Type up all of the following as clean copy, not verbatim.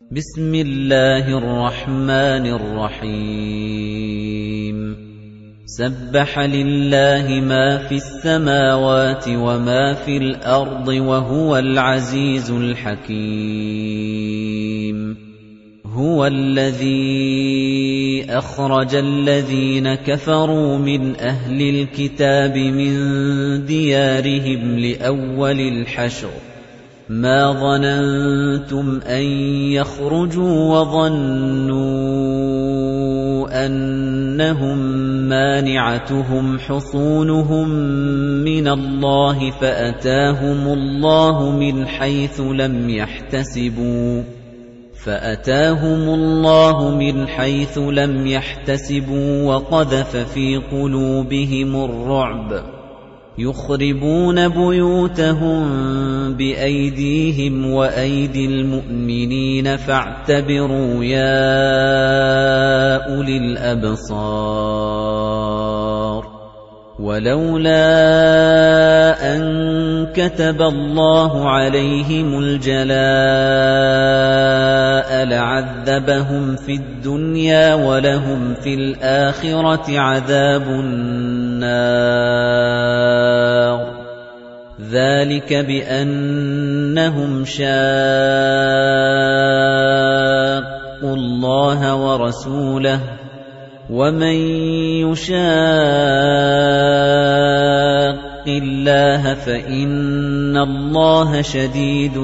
بسم الله الرحمن الرحيم سبح لله ما في السماوات وما في الأرض وهو العزيز الحكيم هو الذي أخرج الذين كفروا من أهل الكتاب من ديارهم لأول الحشر ما ظننتم أن يخرجوا وظنوا أنهم مانعتهم حصونهم من الله فأتاهم الله من حيث لم يحتسبوا وقذف في قلوبهم الرعب يخربون بيوتهم بأيديهم وأيدي المؤمنين فاعتبروا يا أولي الأبصار ولولا أن كتب الله عليهم الجلاء لعذبهم في الدنيا ولهم في الآخرة عذاب النار ذلك بأنهم شاقوا الله ورسوله ومن يشاق الله فإن الله شديد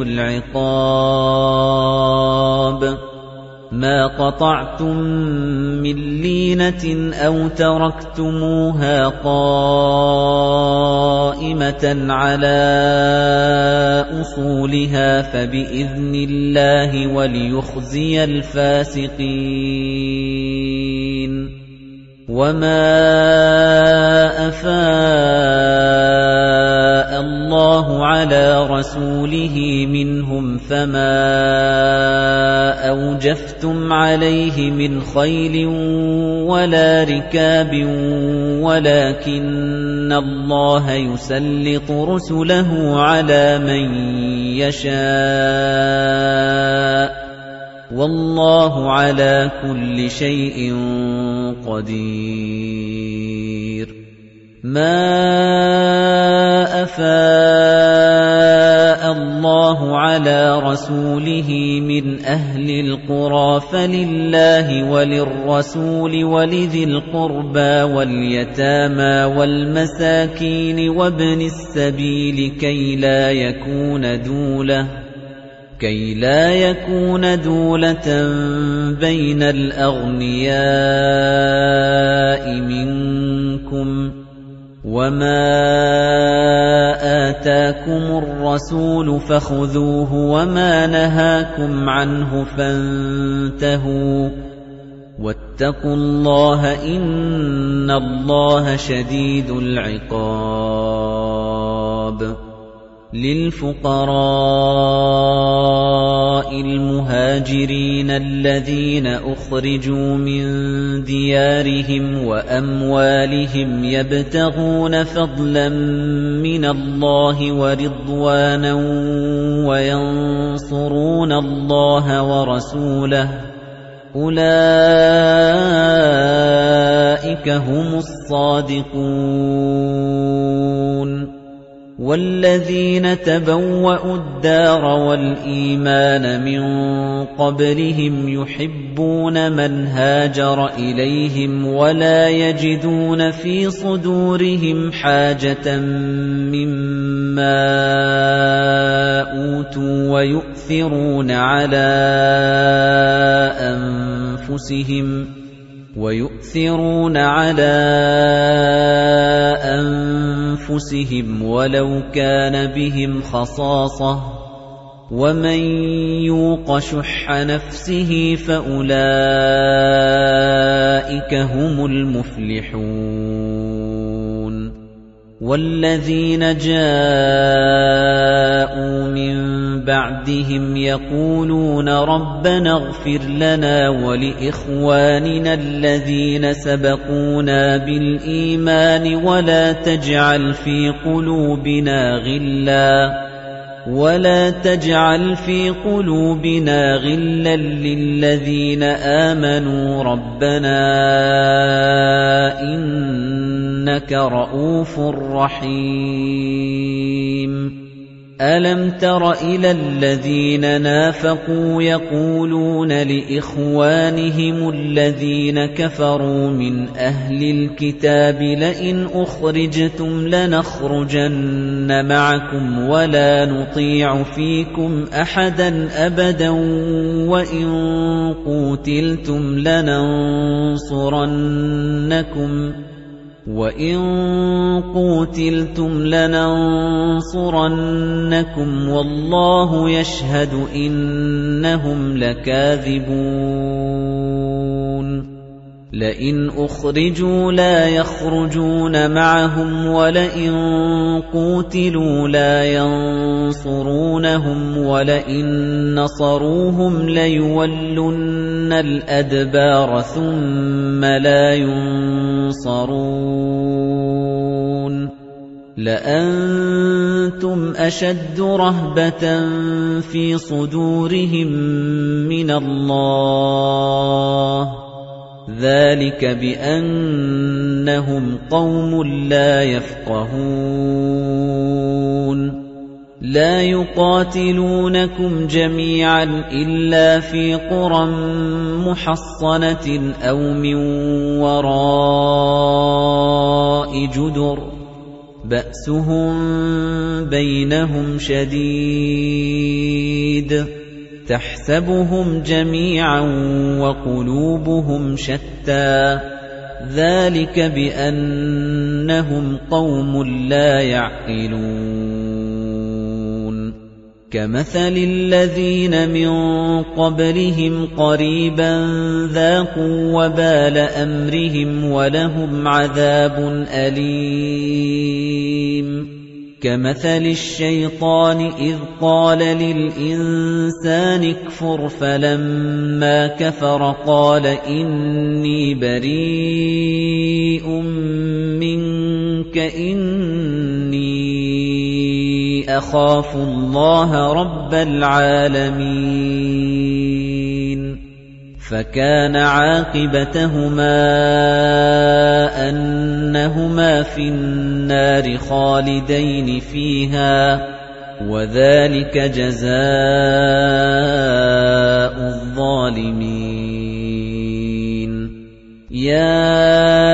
العقاب ما قطعتم من لينة أو تركتموها قائمة على أصولها فبإذن الله وليخزي الفاسقين وما أفاء الله على رسوله منهم فما أوجفتم عليه من خيل ولا ركاب ولكن الله يسلط رسله على من يشاء والله على كل شيء قدير ما أفاء الله على رسوله من أهل القرى فلله وللرسول ولذي القربى واليتامى والمساكين وابن السبيل كي لا يكون دولة بين الأغنياء منكم وما آتاكم الرسول فخذوه وما نهاكم عنه فانتهوا واتقوا الله إن الله شديد العقاب للفقراء المهاجرين الذين أخرجوا من ديارهم وأموالهم يبتغون فضلا من الله ورضوانا وينصرون الله ورسوله أولئك هم الصادقون والذين تبوأوا الدار والإيمان من قبلهم يحبون من هاجر إليهم ولا يجدون في صدورهم حاجة مما أوتوا ويؤثرون على أنفسهم ولو كان بهم خصاصة ومن يوق شح نفسه فأولئك هم المفلحون والذين جاءوا من بعدهم يقولون ربنا اغفر لنا ولإخواننا الذين سبقونا بالإيمان ولا تجعل في قلوبنا ولا تجعل في قلوبنا غلا للذين آمنوا ربنا إنك رؤوف رحيم ألم تر إلى الذين نافقوا يقولون لإخوانهم الذين كفروا من أهل الكتاب لئن أخرجتم لنخرجن معكم ولا نطيع فيكم أحدا أبدا وإن قوتلتم لننصرنكم والله يشهد إنهم لكاذبون لئن أخرجوا لا يخرجون معهم ولئن قوتلوا لا ينصرونهم ولئن نصروهم ليولن الأدبار ثم لا ينصرون لأنتم أشد رهبة في صدورهم من الله ذلك بأنهم قوم لا يفقهون لا يقاتلونكم جميعا إلا في قرى محصنة أو من وراء جدر بأسهم بينهم شديد تحسبهم جميعا وقلوبهم شتى ذلك بأنهم قوم لا يعقلون كمثل الذين من قبلهم قريبا ذاقوا وبال أمرهم ولهم عذاب أليم كمثل الشيطان إذ قال للإنسان اكفر فلما كفر قال إني بريء منك إني أخاف الله رب العالمين فكان عاقبتهما أنهما في النار خالدين فيها وذلك جزاء الظالمين يا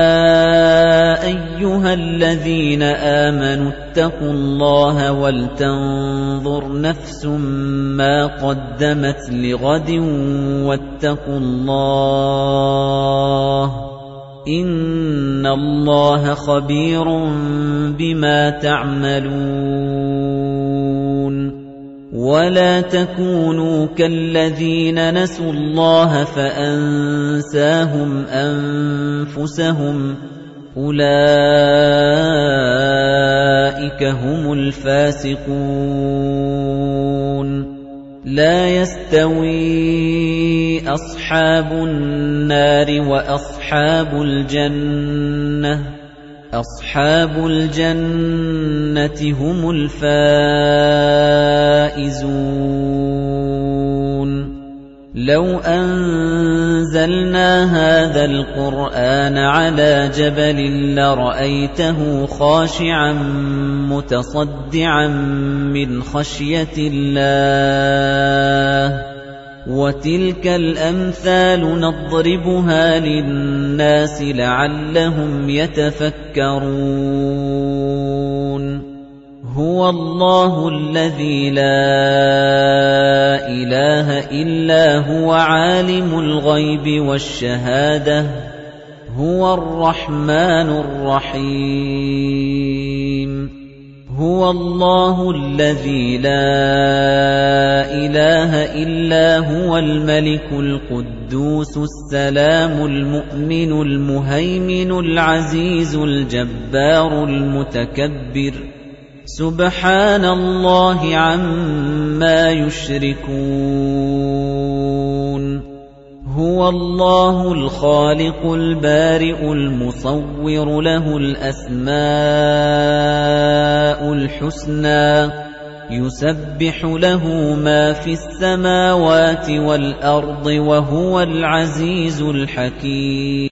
أيها الذين آمنوا اتقوا الله ولتنظر نفس ما قدمت لغد واتقوا الله إن الله خبير بما تعملون ولا تكونوا كالذين نسوا الله فأنساهم أنفسهم أولئك هم الفاسقون لا يستوي أصحاب النار وأصحاب الجنة أصحاب الجنة هم الفائزون لو أنزلنا هذا القرآن على جبل لرأيته خاشعا متصدعا من خشية الله وتلك الأمثال نضربها للناس لعلهم يتفكرون هو الله الذي لا إله إلا هو عالم الغيب والشهادة هو الرحمن الرحيم هو الله الذي لا إله إلا هو الملك القدوس السلام المؤمن المهيمن العزيز الجبار المتكبر سبحان الله عما يشركون هو الله الخالق البارئ المصور له الأسماء الحسنى يُسَبِّحُ لَهُ مَا فِي السَّمَاوَاتِ وَالْأَرْضِ وَهُوَ الْعَزِيزُ الْحَكِيمُ